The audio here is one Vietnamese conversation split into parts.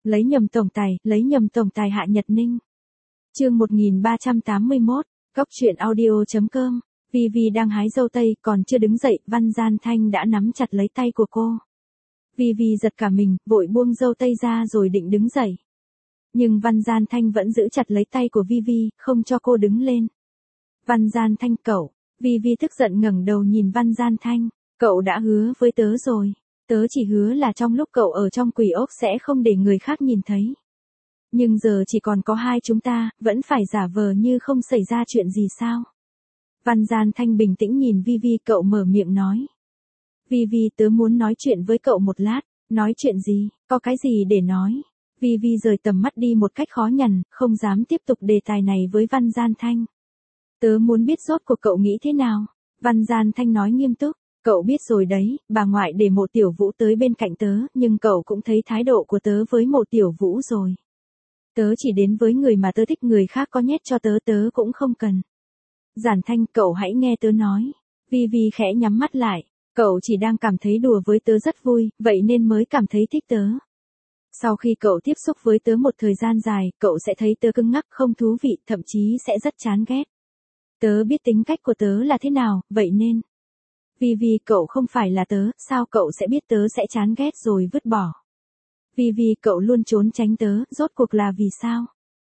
lấy nhầm tổng tài Hạ Nhật Ninh. Chương 1381, Cóc truyện audio.com. Vivi đang hái dâu tây, còn chưa đứng dậy, Văn Gian Thanh đã nắm chặt lấy tay của cô. Vivi giật cả mình, vội buông dâu tây ra rồi định đứng dậy. Nhưng Văn Gian Thanh vẫn giữ chặt lấy tay của Vivi, không cho cô đứng lên. Văn Gian Thanh, cậu. Vivi tức giận ngẩng đầu nhìn Văn Gian Thanh. Cậu đã hứa với tớ rồi. Tớ chỉ hứa là trong lúc cậu ở trong quỷ ốc sẽ không để người khác nhìn thấy. Nhưng giờ chỉ còn có hai chúng ta, vẫn phải giả vờ như không xảy ra chuyện gì sao? Văn Gian Thanh bình tĩnh nhìn Vivi, cậu mở miệng nói. Vivi, tớ muốn nói chuyện với cậu một lát. Nói chuyện gì, có cái gì để nói? Vivi rời tầm mắt đi một cách khó nhằn, không dám tiếp tục đề tài này với Văn Gian Thanh. Tớ muốn biết rốt cuộc cậu nghĩ thế nào? Văn Gian Thanh nói nghiêm túc. Cậu biết rồi đấy, bà ngoại để Mộ Tiểu Vũ tới bên cạnh tớ, nhưng cậu cũng thấy thái độ của tớ với Mộ Tiểu Vũ rồi. Tớ chỉ đến với người mà tớ thích, người khác có nhét cho tớ tớ cũng không cần. Giản Thanh, cậu hãy nghe tớ nói. Vivi khẽ nhắm mắt lại. Cậu chỉ đang cảm thấy đùa với tớ rất vui, vậy nên mới cảm thấy thích tớ. Sau khi cậu tiếp xúc với tớ một thời gian dài, cậu sẽ thấy tớ cứng ngắc, không thú vị, thậm chí sẽ rất chán ghét. Tớ biết tính cách của tớ là thế nào, vậy nên... Vivi, cậu không phải là tớ, sao cậu sẽ biết tớ sẽ chán ghét rồi vứt bỏ? Vivi, cậu luôn trốn tránh tớ, rốt cuộc là vì sao?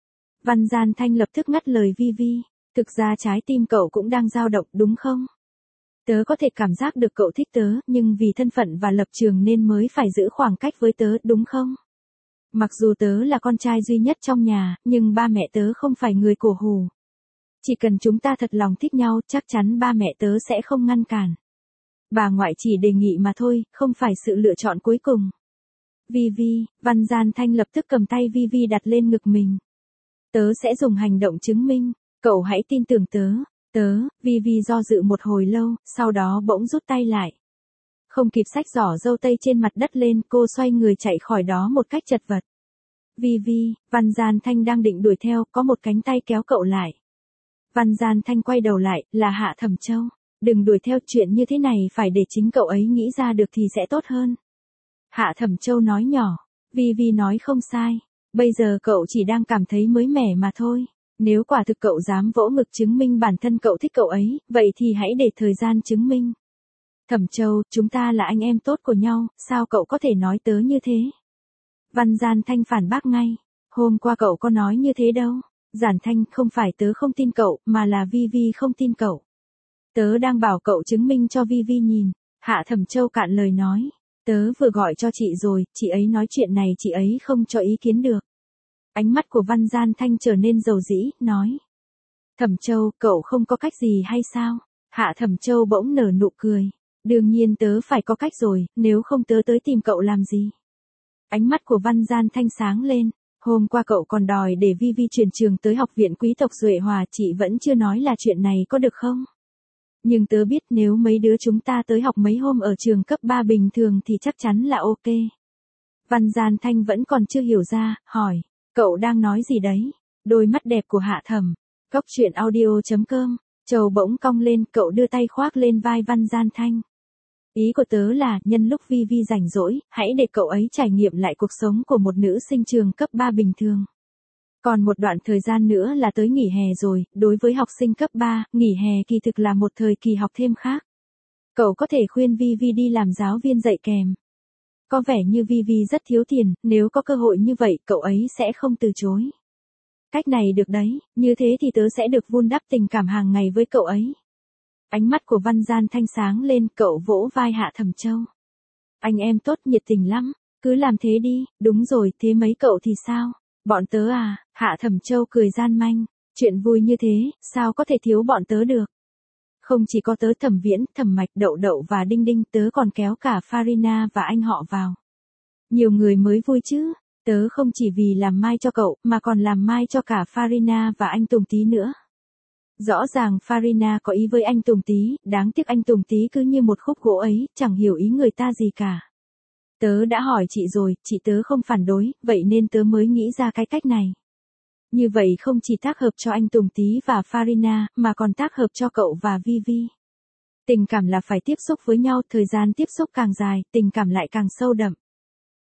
Văn Gian Thanh lập tức ngắt lời Vivi. Thực ra trái tim cậu cũng đang dao động, đúng không? Tớ có thể cảm giác được cậu thích tớ, nhưng vì thân phận và lập trường nên mới phải giữ khoảng cách với tớ, đúng không? Mặc dù tớ là con trai duy nhất trong nhà, nhưng ba mẹ tớ không phải người cổ hủ. Chỉ cần chúng ta thật lòng thích nhau, chắc chắn ba mẹ tớ sẽ không ngăn cản. Bà ngoại chỉ đề nghị mà thôi, không phải sự lựa chọn cuối cùng. Vivi, Văn Gian Thanh lập tức cầm tay Vivi đặt lên ngực mình. Tớ sẽ dùng hành động chứng minh, cậu hãy tin tưởng tớ. Vivi do dự một hồi lâu, sau đó bỗng rút tay lại. Không kịp xách giỏ dâu tây trên mặt đất lên, cô xoay người chạy khỏi đó một cách chật vật. Vivi, Văn Gian Thanh đang định đuổi theo, có một cánh tay kéo cậu lại. Văn Gian Thanh quay đầu lại, là Hạ Thẩm Châu. Đừng đuổi theo, chuyện như thế này phải để chính cậu ấy nghĩ ra được thì sẽ tốt hơn. Hạ Thẩm Châu nói nhỏ. Vivi nói không sai. Bây giờ cậu chỉ đang cảm thấy mới mẻ mà thôi. Nếu quả thực cậu dám vỗ ngực chứng minh bản thân cậu thích cậu ấy, vậy thì hãy để thời gian chứng minh. Thẩm Châu, chúng ta là anh em tốt của nhau, sao cậu có thể nói tớ như thế? Văn Gian Thanh phản bác ngay. Hôm qua cậu có nói như thế đâu. Giản Thanh, không phải tớ không tin cậu, mà là Vivi không tin cậu. Tớ đang bảo cậu chứng minh cho Vivi nhìn. Hạ Thẩm Châu cạn lời nói. Tớ vừa gọi cho chị rồi, chị ấy nói chuyện này chị ấy không cho ý kiến được. Ánh mắt của Văn Gian Thanh trở nên dầu dĩ, nói. Thẩm Châu, cậu không có cách gì hay sao? Hạ Thẩm Châu bỗng nở nụ cười. Đương nhiên tớ phải có cách rồi, nếu không tớ tới tìm cậu làm gì? Ánh mắt của Văn Gian Thanh sáng lên. Hôm qua cậu còn đòi để Vivi chuyển trường tới học viện quý tộc Duệ Hòa, chị vẫn chưa nói là chuyện này có được không? Nhưng tớ biết nếu mấy đứa chúng ta tới học mấy hôm ở trường cấp 3 bình thường thì chắc chắn là ok. Văn Gian Thanh vẫn còn chưa hiểu ra, hỏi, cậu đang nói gì đấy? Đôi mắt đẹp của Hạ Thẩm. Cóc truyện audio.com. Trầu bỗng cong lên, cậu đưa tay khoác lên vai Văn Gian Thanh. Ý của tớ là, nhân lúc Vivi rảnh rỗi, hãy để cậu ấy trải nghiệm lại cuộc sống của một nữ sinh trường cấp 3 bình thường. Còn một đoạn thời gian nữa là tới nghỉ hè rồi, đối với học sinh cấp 3, nghỉ hè kỳ thực là một thời kỳ học thêm khác. Cậu có thể khuyên Vivi đi làm giáo viên dạy kèm. Có vẻ như Vivi rất thiếu tiền, nếu có cơ hội như vậy, cậu ấy sẽ không từ chối. Cách này được đấy, như thế thì tớ sẽ được vun đắp tình cảm hàng ngày với cậu ấy. Ánh mắt của Văn Gian Thanh sáng lên, cậu vỗ vai Hạ Thẩm Châu. Anh em tốt, nhiệt tình lắm, cứ làm thế đi, đúng rồi, thế mấy cậu thì sao? Bọn tớ à? Hạ Thẩm Châu cười gian manh. Chuyện vui như thế, sao có thể thiếu bọn tớ được? Không chỉ có tớ, Thẩm Viễn, Thẩm Mạch, Đậu Đậu và Đinh Đinh, tớ còn kéo cả Farina và anh họ vào. Nhiều người mới vui chứ. Tớ không chỉ vì làm mai cho cậu, mà còn làm mai cho cả Farina và anh Tùng Tý nữa. Rõ ràng Farina có ý với anh Tùng Tý, đáng tiếc anh Tùng Tý cứ như một khúc gỗ ấy, chẳng hiểu ý người ta gì cả. Tớ đã hỏi chị rồi, chị tớ không phản đối, vậy nên tớ mới nghĩ ra cái cách này. Như vậy không chỉ tác hợp cho anh Tùng Tý và Farina, mà còn tác hợp cho cậu và Vivi. Tình cảm là phải tiếp xúc với nhau, thời gian tiếp xúc càng dài, tình cảm lại càng sâu đậm.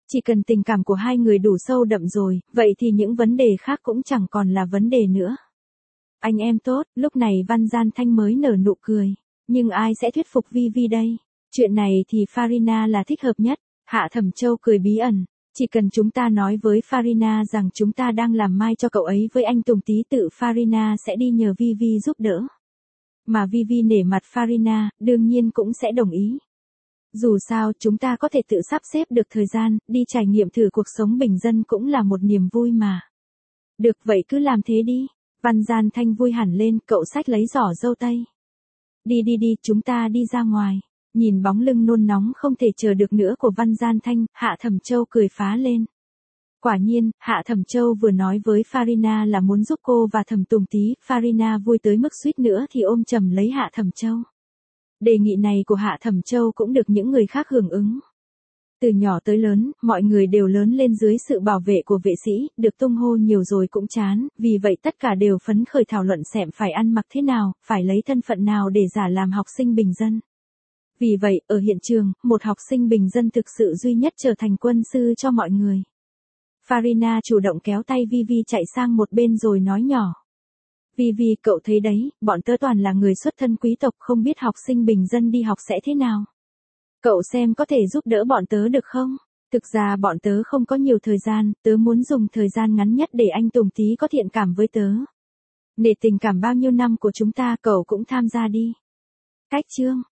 Chỉ cần tình cảm của hai người đủ sâu đậm rồi, vậy thì những vấn đề khác cũng chẳng còn là vấn đề nữa. Anh em tốt, lúc này Văn Gian Thanh mới nở nụ cười. Nhưng ai sẽ thuyết phục Vi đây? Chuyện này thì Farina là thích hợp nhất. Hạ Thẩm Châu cười bí ẩn. Chỉ cần chúng ta nói với Farina rằng chúng ta đang làm mai cho cậu ấy với anh Tùng tí, tự Farina sẽ đi nhờ Vi giúp đỡ. Mà Vi nể mặt Farina, đương nhiên cũng sẽ đồng ý. Dù sao, chúng ta có thể tự sắp xếp được thời gian, đi trải nghiệm thử cuộc sống bình dân cũng là một niềm vui mà. Được vậy cứ làm thế đi. Văn Gian Thanh vui hẳn lên, cậu xách lấy giỏ dâu tây. Đi, chúng ta đi ra ngoài. Nhìn bóng lưng nôn nóng không thể chờ được nữa của Văn Gian Thanh, Hạ Thẩm Châu cười phá lên. Quả nhiên, Hạ Thẩm Châu vừa nói với Farina là muốn giúp cô và Thẩm Tùng tí, Farina vui tới mức suýt nữa thì ôm chầm lấy Hạ Thẩm Châu. Đề nghị này của Hạ Thẩm Châu cũng được những người khác hưởng ứng. Từ nhỏ tới lớn, mọi người đều lớn lên dưới sự bảo vệ của vệ sĩ, được tung hô nhiều rồi cũng chán, vì vậy tất cả đều phấn khởi thảo luận xem phải ăn mặc thế nào, phải lấy thân phận nào để giả làm học sinh bình dân. Vì vậy, ở hiện trường, một học sinh bình dân thực sự duy nhất trở thành quân sư cho mọi người. Farina chủ động kéo tay Vi chạy sang một bên rồi nói nhỏ. Vi, cậu thấy đấy, bọn tớ toàn là người xuất thân quý tộc, không biết học sinh bình dân đi học sẽ thế nào. Cậu xem có thể giúp đỡ bọn tớ được không? Thực ra bọn tớ không có nhiều thời gian, tớ muốn dùng thời gian ngắn nhất để anh Tùng tí có thiện cảm với tớ. Nể tình cảm bao nhiêu năm của chúng ta, cậu cũng tham gia đi. Cách chương